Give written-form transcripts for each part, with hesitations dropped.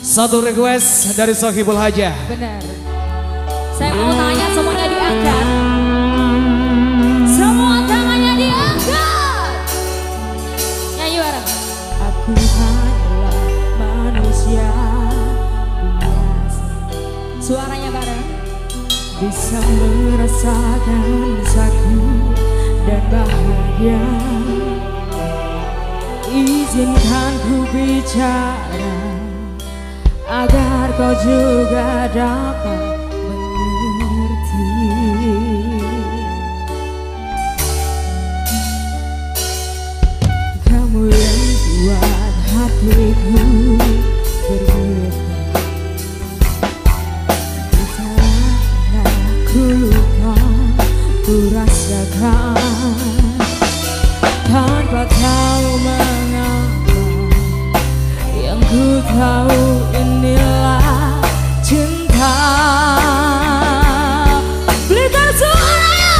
Satu request dari Sohibul Hajah. Benar. Saya mau tanya semuanya diangkat. Semua tangannya diangkat. Nyanyi bareng. Aku hanyalah manusia biasa. Suaranya bareng. Bisa merasakan sakit dan bahagia. Izinkan ku bicara agar kau juga dapat mengerti. Kamu yang buat hatiku bergetar. Karena ku lupa, ku rasakan tanpa tahu mengapa. Yang ku tahu inilah cinta. Blitar suaranya.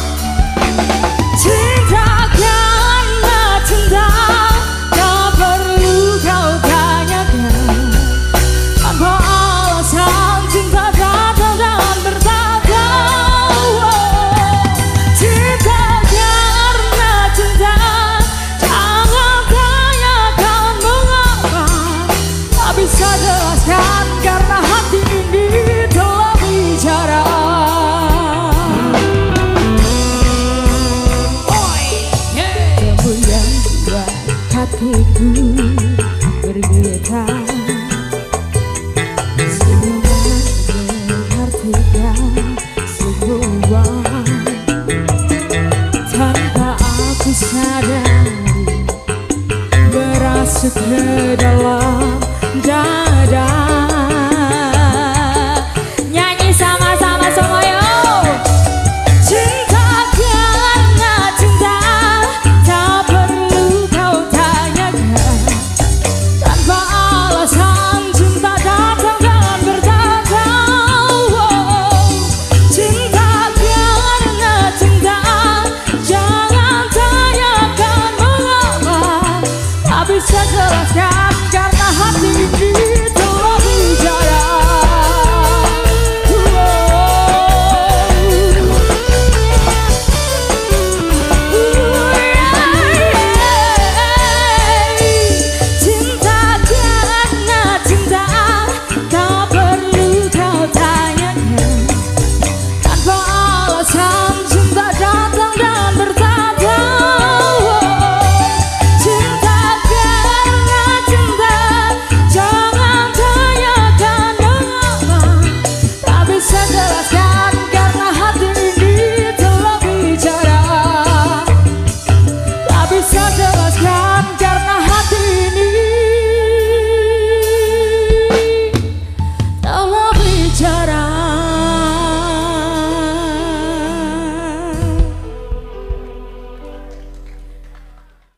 Cinta karena cinta, tak perlu kau tanyakan. Tanpa alasan cinta datang dan bertata. Cinta karena cinta, jangan tanyakan mengapa. Tak bisa jelaskan karena hati ini telah bicara. Kamu yang buat hatiku bergetar. Semua mengartikan semua tanpa aku sadari, merasuk ke dalam